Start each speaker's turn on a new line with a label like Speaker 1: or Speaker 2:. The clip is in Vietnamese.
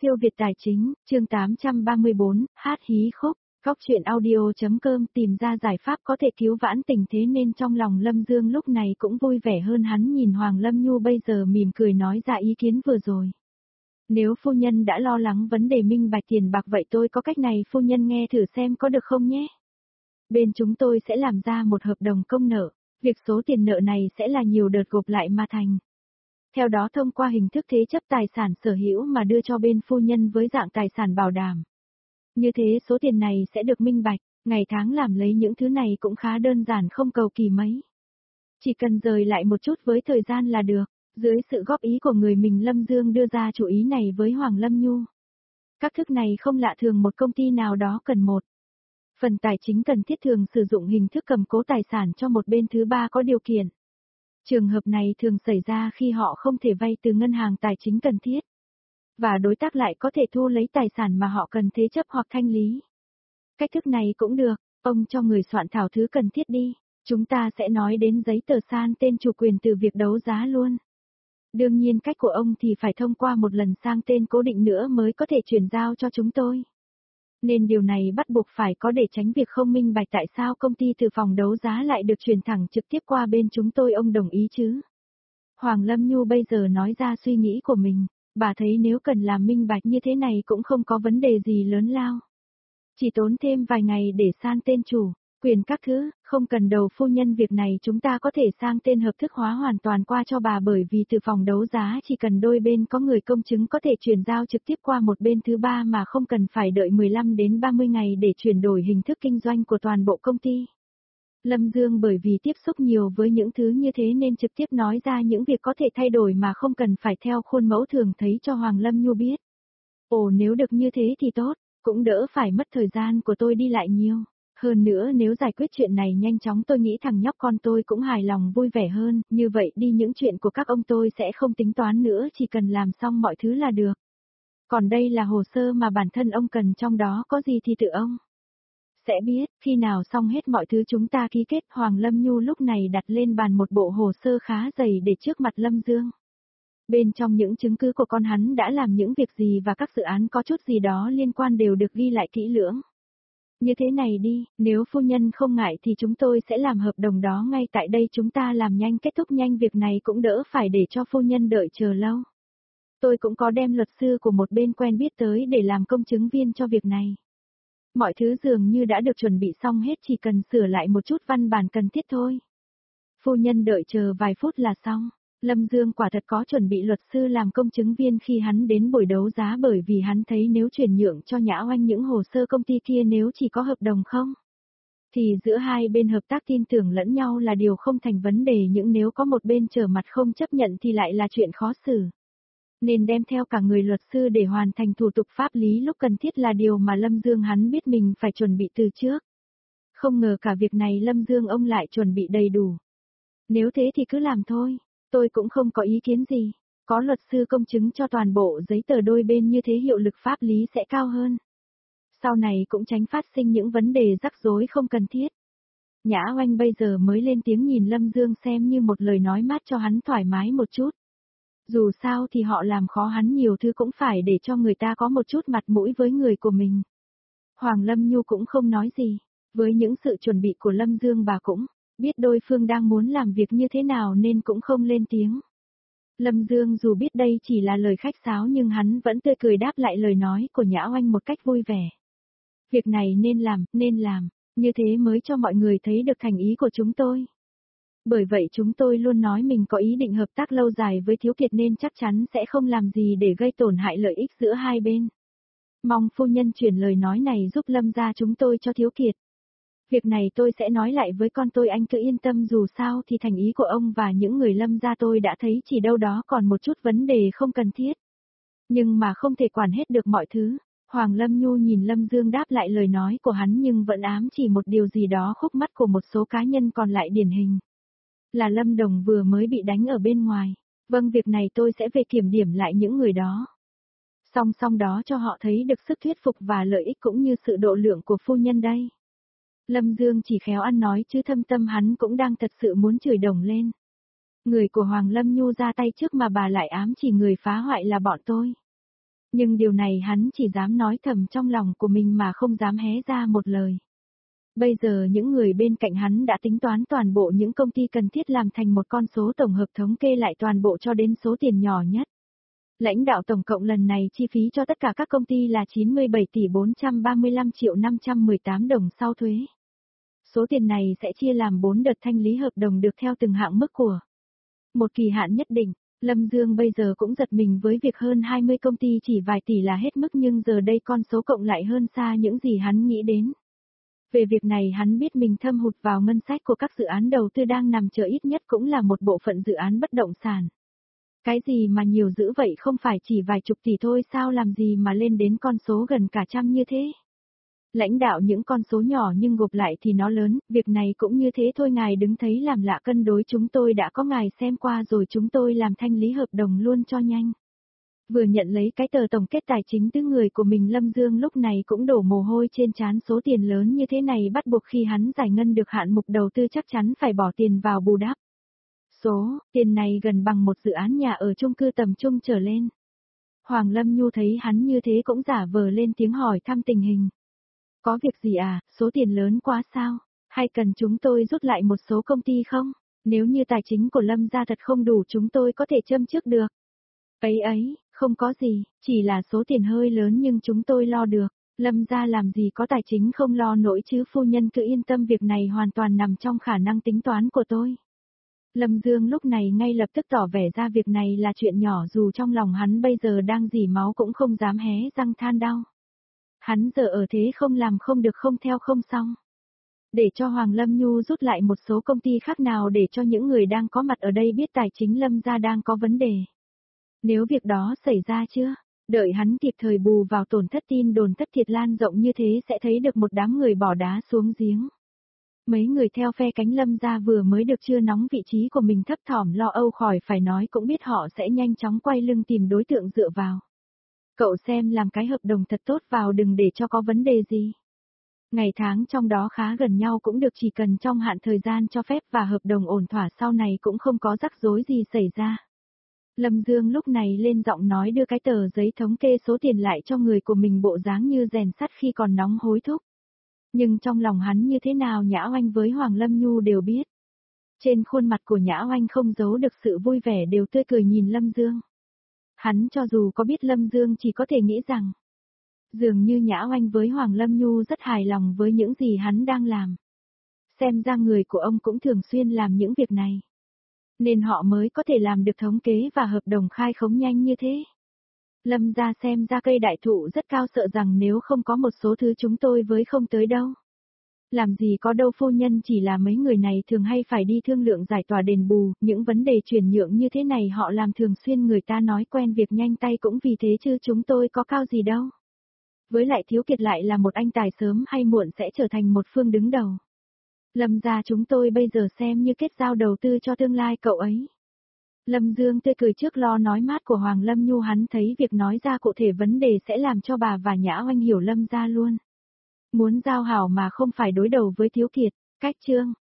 Speaker 1: Siêu Việt Tài Chính, chương 834, hát hí khúc, góc truyện audio.com tìm ra giải pháp có thể cứu vãn tình thế nên trong lòng Lâm Dương lúc này cũng vui vẻ hơn hắn nhìn Hoàng Lâm Nhu bây giờ mỉm cười nói ra ý kiến vừa rồi. Nếu phu nhân đã lo lắng vấn đề minh bạch tiền bạc vậy tôi có cách này phu nhân nghe thử xem có được không nhé. Bên chúng tôi sẽ làm ra một hợp đồng công nợ, việc số tiền nợ này sẽ là nhiều đợt gộp lại mà thành. Theo đó thông qua hình thức thế chấp tài sản sở hữu mà đưa cho bên phu nhân với dạng tài sản bảo đảm. Như thế số tiền này sẽ được minh bạch, ngày tháng làm lấy những thứ này cũng khá đơn giản không cầu kỳ mấy. Chỉ cần rời lại một chút với thời gian là được, dưới sự góp ý của người mình Lâm Dương đưa ra chủ ý này với Hoàng Lâm Nhu. Các thức này không lạ thường một công ty nào đó cần một. Phần tài chính cần thiết thường sử dụng hình thức cầm cố tài sản cho một bên thứ ba có điều kiện. Trường hợp này thường xảy ra khi họ không thể vay từ ngân hàng tài chính cần thiết. Và đối tác lại có thể thu lấy tài sản mà họ cần thế chấp hoặc thanh lý. Cách thức này cũng được, ông cho người soạn thảo thứ cần thiết đi, chúng ta sẽ nói đến giấy tờ san tên chủ quyền từ việc đấu giá luôn. Đương nhiên cách của ông thì phải thông qua một lần sang tên cố định nữa mới có thể chuyển giao cho chúng tôi. Nên điều này bắt buộc phải có để tránh việc không minh bạch tại sao công ty từ phòng đấu giá lại được chuyển thẳng trực tiếp qua bên chúng tôi ông đồng ý chứ. Hoàng Lâm Nhu bây giờ nói ra suy nghĩ của mình, bà thấy nếu cần làm minh bạch như thế này cũng không có vấn đề gì lớn lao. Chỉ tốn thêm vài ngày để san tên chủ, quyền các thứ, không cần đầu phu nhân việc này chúng ta có thể sang tên hợp thức hóa hoàn toàn qua cho bà bởi vì từ phòng đấu giá chỉ cần đôi bên có người công chứng có thể chuyển giao trực tiếp qua một bên thứ ba mà không cần phải đợi 15 đến 30 ngày để chuyển đổi hình thức kinh doanh của toàn bộ công ty. Lâm Dương bởi vì tiếp xúc nhiều với những thứ như thế nên trực tiếp nói ra những việc có thể thay đổi mà không cần phải theo khuôn mẫu thường thấy cho Hoàng Lâm Nhu biết. Ồ nếu được như thế thì tốt, cũng đỡ phải mất thời gian của tôi đi lại nhiều. Hơn nữa nếu giải quyết chuyện này nhanh chóng tôi nghĩ thằng nhóc con tôi cũng hài lòng vui vẻ hơn, như vậy đi những chuyện của các ông tôi sẽ không tính toán nữa chỉ cần làm xong mọi thứ là được. Còn đây là hồ sơ mà bản thân ông cần trong đó có gì thì tự ông sẽ biết, khi nào xong hết mọi thứ chúng ta ký kết. Hoàng Lâm Nhu lúc này đặt lên bàn một bộ hồ sơ khá dày để trước mặt Lâm Dương. Bên trong những chứng cứ của con hắn đã làm những việc gì và các dự án có chút gì đó liên quan đều được ghi lại kỹ lưỡng. Như thế này đi, nếu phu nhân không ngại thì chúng tôi sẽ làm hợp đồng đó ngay tại đây chúng ta làm nhanh kết thúc nhanh việc này cũng đỡ phải để cho phu nhân đợi chờ lâu. Tôi cũng có đem luật sư của một bên quen biết tới để làm công chứng viên cho việc này. Mọi thứ dường như đã được chuẩn bị xong hết chỉ cần sửa lại một chút văn bản cần thiết thôi. Phu nhân đợi chờ vài phút là xong. Lâm Dương quả thật có chuẩn bị luật sư làm công chứng viên khi hắn đến buổi đấu giá bởi vì hắn thấy nếu chuyển nhượng cho Nhã Oanh những hồ sơ công ty kia nếu chỉ có hợp đồng không, thì giữa hai bên hợp tác tin tưởng lẫn nhau là điều không thành vấn đề nhưng nếu có một bên trở mặt không chấp nhận thì lại là chuyện khó xử. Nên đem theo cả người luật sư để hoàn thành thủ tục pháp lý lúc cần thiết là điều mà Lâm Dương hắn biết mình phải chuẩn bị từ trước. Không ngờ cả việc này Lâm Dương ông lại chuẩn bị đầy đủ. Nếu thế thì cứ làm thôi. Tôi cũng không có ý kiến gì, có luật sư công chứng cho toàn bộ giấy tờ đôi bên như thế hiệu lực pháp lý sẽ cao hơn. Sau này cũng tránh phát sinh những vấn đề rắc rối không cần thiết. Nhã Oanh bây giờ mới lên tiếng nhìn Lâm Dương xem như một lời nói mát cho hắn thoải mái một chút. Dù sao thì họ làm khó hắn nhiều thứ cũng phải để cho người ta có một chút mặt mũi với người của mình. Hoàng Lâm Nhu cũng không nói gì, với những sự chuẩn bị của Lâm Dương bà cũng biết đôi phương đang muốn làm việc như thế nào nên cũng không lên tiếng. Lâm Dương dù biết đây chỉ là lời khách sáo nhưng hắn vẫn tươi cười đáp lại lời nói của Nhã Oanh một cách vui vẻ. Việc này nên làm, như thế mới cho mọi người thấy được thành ý của chúng tôi. Bởi vậy chúng tôi luôn nói mình có ý định hợp tác lâu dài với Thiếu Kiệt nên chắc chắn sẽ không làm gì để gây tổn hại lợi ích giữa hai bên. Mong phu nhân chuyển lời nói này giúp Lâm gia chúng tôi cho Thiếu Kiệt. Việc này tôi sẽ nói lại với con tôi anh cứ yên tâm dù sao thì thành ý của ông và những người Lâm gia tôi đã thấy chỉ đâu đó còn một chút vấn đề không cần thiết. Nhưng mà không thể quản hết được mọi thứ. Hoàng Lâm Nhu nhìn Lâm Dương đáp lại lời nói của hắn nhưng vẫn ám chỉ một điều gì đó khúc mắc của một số cá nhân còn lại điển hình. Là Lâm Đồng vừa mới bị đánh ở bên ngoài. Vâng việc này tôi sẽ về kiểm điểm lại những người đó. Song song đó cho họ thấy được sức thuyết phục và lợi ích cũng như sự độ lượng của phu nhân đây. Lâm Dương chỉ khéo ăn nói chứ thâm tâm hắn cũng đang thật sự muốn chửi đồng lên. Người của Hoàng Lâm Nhu ra tay trước mà bà lại ám chỉ người phá hoại là bọn tôi. Nhưng điều này hắn chỉ dám nói thầm trong lòng của mình mà không dám hé ra một lời. Bây giờ những người bên cạnh hắn đã tính toán toàn bộ những công ty cần thiết làm thành một con số tổng hợp thống kê lại toàn bộ cho đến số tiền nhỏ nhất. Lãnh đạo tổng cộng lần này chi phí cho tất cả các công ty là 97 tỷ 435 triệu 518 đồng sau thuế. Số tiền này sẽ chia làm 4 đợt thanh lý hợp đồng được theo từng hạng mức của một kỳ hạn nhất định. Lâm Dương bây giờ cũng giật mình với việc hơn 20 công ty chỉ vài tỷ là hết mức nhưng giờ đây con số cộng lại hơn xa những gì hắn nghĩ đến. Về việc này hắn biết mình thâm hụt vào ngân sách của các dự án đầu tư đang nằm chờ ít nhất cũng là một bộ phận dự án bất động sản. Cái gì mà nhiều dữ vậy không phải chỉ vài chục tỷ thôi sao làm gì mà lên đến con số gần cả trăm như thế. Lãnh đạo những con số nhỏ nhưng gộp lại thì nó lớn, việc này cũng như thế thôi ngài đứng thấy làm lạ cân đối chúng tôi đã có ngài xem qua rồi chúng tôi làm thanh lý hợp đồng luôn cho nhanh. Vừa nhận lấy cái tờ tổng kết tài chính từ người của mình Lâm Dương lúc này cũng đổ mồ hôi trên trán số tiền lớn như thế này bắt buộc khi hắn giải ngân được hạn mục đầu tư chắc chắn phải bỏ tiền vào bù đắp. Số tiền này gần bằng một dự án nhà ở chung cư tầm trung trở lên. Hoàng Lâm Nhu thấy hắn như thế cũng giả vờ lên tiếng hỏi thăm tình hình. Có việc gì à, số tiền lớn quá sao? Hay cần chúng tôi rút lại một số công ty không? Nếu như tài chính của Lâm gia thật không đủ chúng tôi có thể châm trước được. Ấy, không có gì, chỉ là số tiền hơi lớn nhưng chúng tôi lo được. Lâm gia làm gì có tài chính không lo nổi chứ phu nhân cứ yên tâm việc này hoàn toàn nằm trong khả năng tính toán của tôi. Lâm Dương lúc này ngay lập tức tỏ vẻ ra việc này là chuyện nhỏ dù trong lòng hắn bây giờ đang dỉ máu cũng không dám hé răng than đau. Hắn giờ ở thế không làm không được không theo không xong. Để cho Hoàng Lâm Nhu rút lại một số công ty khác nào để cho những người đang có mặt ở đây biết tài chính Lâm gia đang có vấn đề. Nếu việc đó xảy ra chưa, đợi hắn kịp thời bù vào tổn thất tin đồn thất thiệt lan rộng như thế sẽ thấy được một đám người bỏ đá xuống giếng. Mấy người theo phe cánh Lâm gia vừa mới được chưa nóng vị trí của mình thấp thỏm lo âu khỏi phải nói cũng biết họ sẽ nhanh chóng quay lưng tìm đối tượng dựa vào. Cậu xem làm cái hợp đồng thật tốt vào đừng để cho có vấn đề gì. Ngày tháng trong đó khá gần nhau cũng được chỉ cần trong hạn thời gian cho phép và hợp đồng ổn thỏa sau này cũng không có rắc rối gì xảy ra. Lâm Dương lúc này lên giọng nói đưa cái tờ giấy thống kê số tiền lại cho người của mình bộ dáng như rèn sắt khi còn nóng hối thúc. Nhưng trong lòng hắn như thế nào Nhã Oanh với Hoàng Lâm Nhu đều biết. Trên khuôn mặt của Nhã Oanh không giấu được sự vui vẻ đều tươi cười nhìn Lâm Dương. Hắn cho dù có biết Lâm Dương chỉ có thể nghĩ rằng dường như Nhã Oanh với Hoàng Lâm Nhu rất hài lòng với những gì hắn đang làm. Xem ra người của ông cũng thường xuyên làm những việc này. Nên họ mới có thể làm được thống kế và hợp đồng khai khống nhanh như thế. Lâm gia xem ra cây đại thụ rất cao sợ rằng nếu không có một số thứ chúng tôi với không tới đâu. Làm gì có đâu phu nhân chỉ là mấy người này thường hay phải đi thương lượng giải tỏa đền bù, những vấn đề chuyển nhượng như thế này họ làm thường xuyên người ta nói quen việc nhanh tay cũng vì thế chứ chúng tôi có cao gì đâu. Với lại Thiếu Kiệt lại là một anh tài sớm hay muộn sẽ trở thành một phương đứng đầu. Lâm gia chúng tôi bây giờ xem như kết giao đầu tư cho tương lai cậu ấy. Lâm Dương tươi cười trước lo nói mát của Hoàng Lâm Nhu hắn thấy việc nói ra cụ thể vấn đề sẽ làm cho bà và Nhã Oanh hiểu Lâm gia luôn. Muốn giao hảo mà không phải đối đầu với Thiếu Kiệt, cách chương.